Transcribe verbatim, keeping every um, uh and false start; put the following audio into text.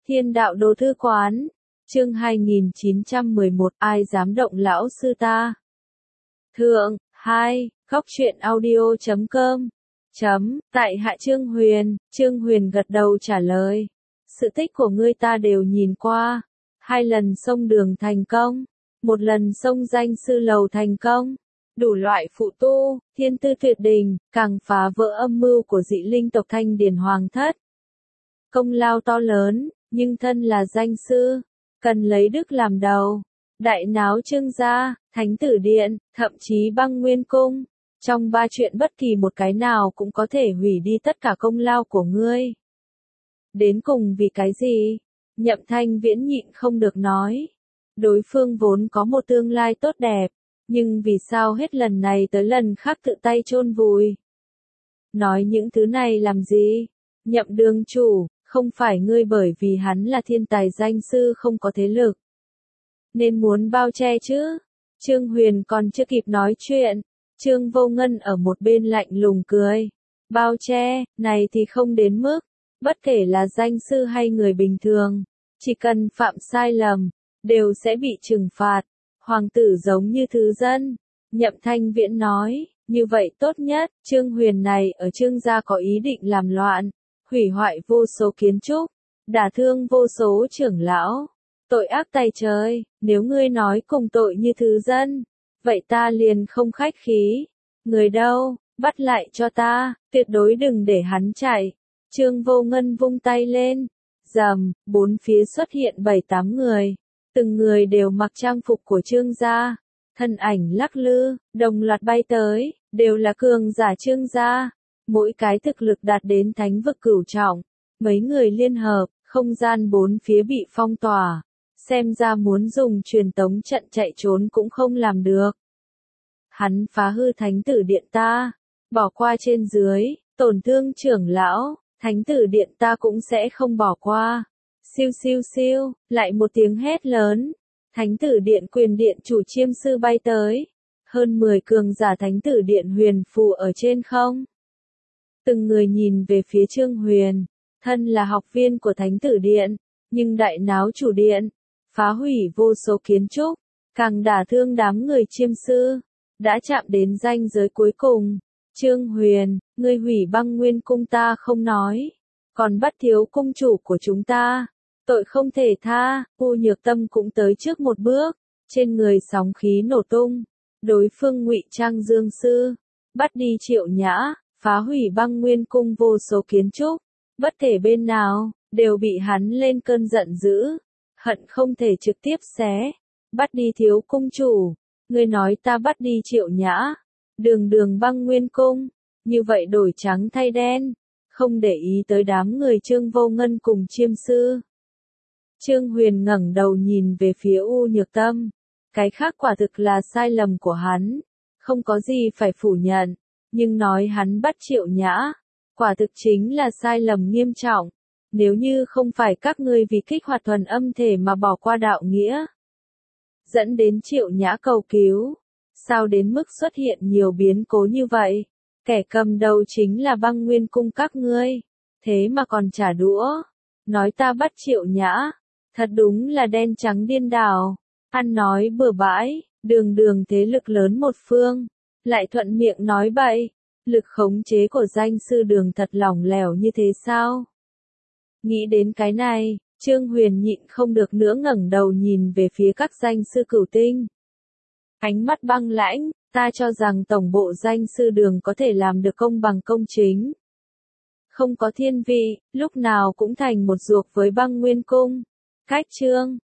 Thiên đạo đồ thư quán, chương hai nghìn chín trăm mười một, ai dám động lão sư ta. Thượng, hai, góc truyện audio chấm com, chấm, tại hạ Trương Huyền, Trương Huyền gật đầu trả lời. Sự tích của ngươi ta đều nhìn qua, hai lần xông đường thành công, một lần xông danh sư lầu thành công, đủ loại phụ tu, thiên tư tuyệt đỉnh, càng phá vỡ âm mưu của dị linh tộc Thanh Điền Hoàng thất. Công lao to lớn, nhưng thân là danh sư, cần lấy đức làm đầu. Đại náo Trương gia, Thánh Tử Điện, thậm chí Băng Nguyên Cung, trong ba chuyện bất kỳ một cái nào cũng có thể hủy đi tất cả công lao của ngươi. Đến cùng vì cái gì? Nhậm Thanh Viễn nhịn không được nói. Đối phương vốn có một tương lai tốt đẹp, nhưng vì sao hết lần này tới lần khác tự tay chôn vùi? Nói những thứ này làm gì? Nhậm đường chủ, không phải ngươi bởi vì hắn là thiên tài danh sư không có thế lực, nên muốn bao che chứ? Trương Huyền còn chưa kịp nói chuyện, Trương Vô Ngân ở một bên lạnh lùng cười. Bao che, này thì không đến mức, bất kể là danh sư hay người bình thường, chỉ cần phạm sai lầm, đều sẽ bị trừng phạt. Hoàng tử giống như thứ dân. Nhậm Thanh Viễn nói, như vậy tốt nhất. Trương Huyền này ở Trương gia có ý định làm loạn, hủy hoại vô số kiến trúc, đả thương vô số trưởng lão. Tội ác tày trời, nếu ngươi nói cùng tội như thứ dân, vậy ta liền không khách khí. Người đâu, bắt lại cho ta, tuyệt đối đừng để hắn chạy. Trương Vô Ngân vung tay lên, rầm, bốn phía xuất hiện bảy tám người, từng người đều mặc trang phục của Trương gia, thân ảnh lắc lư, đồng loạt bay tới, đều là cường giả Trương gia, mỗi cái thực lực đạt đến thánh vực cửu trọng. Mấy người liên hợp, không gian bốn phía bị phong tỏa, xem ra muốn dùng truyền tống trận chạy trốn cũng không làm được. Hắn phá hư Thánh Tử Điện ta, bỏ qua trên dưới, tổn thương trưởng lão, Thánh Tử Điện ta cũng sẽ không bỏ qua. Siêu siêu siêu, lại một tiếng hét lớn, Thánh Tử Điện quyền điện chủ chiêm sư bay tới, hơn mười cường giả Thánh Tử Điện huyền phù ở trên không. Từng người nhìn về phía Trương Huyền, thân là học viên của Thánh Tử Điện, nhưng đại náo chủ điện, phá hủy vô số kiến trúc, càng đả thương đám người chiêm sư, đã chạm đến ranh giới cuối cùng. Trương Huyền, ngươi hủy Băng Nguyên Cung ta không nói, còn bắt thiếu cung chủ của chúng ta, tội không thể tha. U Nhược Tâm cũng tới trước một bước, trên người sóng khí nổ tung, đối phương ngụy trang dương sư, bắt đi Triệu Nhã, phá hủy Băng Nguyên Cung vô số kiến trúc, bất kể bên nào, đều bị hắn lên cơn giận dữ, hận không thể trực tiếp xé, bắt đi thiếu cung chủ. Ngươi nói ta bắt đi Triệu Nhã, đường đường Băng Nguyên Cung, như vậy đổi trắng thay đen, không để ý tới đám người Trương Vô Ngân cùng chiêm sư. Trương Huyền ngẩng đầu nhìn về phía U Nhược Tâm, cái khác quả thực là sai lầm của hắn, không có gì phải phủ nhận, nhưng nói hắn bắt Triệu Nhã, quả thực chính là sai lầm nghiêm trọng. Nếu như không phải các ngươi vì kích hoạt thuần âm thể mà bỏ qua đạo nghĩa, dẫn đến Triệu Nhã cầu cứu, sao đến mức xuất hiện nhiều biến cố như vậy? Kẻ cầm đầu chính là Băng Nguyên Cung các ngươi, thế mà còn trả đũa, nói ta bắt Triệu Nhã, thật đúng là đen trắng điên đảo, ăn nói bừa bãi, đường đường thế lực lớn một phương, lại thuận miệng nói bậy, lực khống chế của danh sư Đường thật lỏng lẻo như thế sao? Nghĩ đến cái này, Trương Huyền nhịn không được nữa ngẩng đầu nhìn về phía các danh sư cửu tinh. Ánh mắt băng lãnh, ta cho rằng tổng bộ danh sư Đường có thể làm được công bằng công chính. Không có thiên vị, lúc nào cũng thành một ruột với Băng Nguyên Cung. Cách Trương,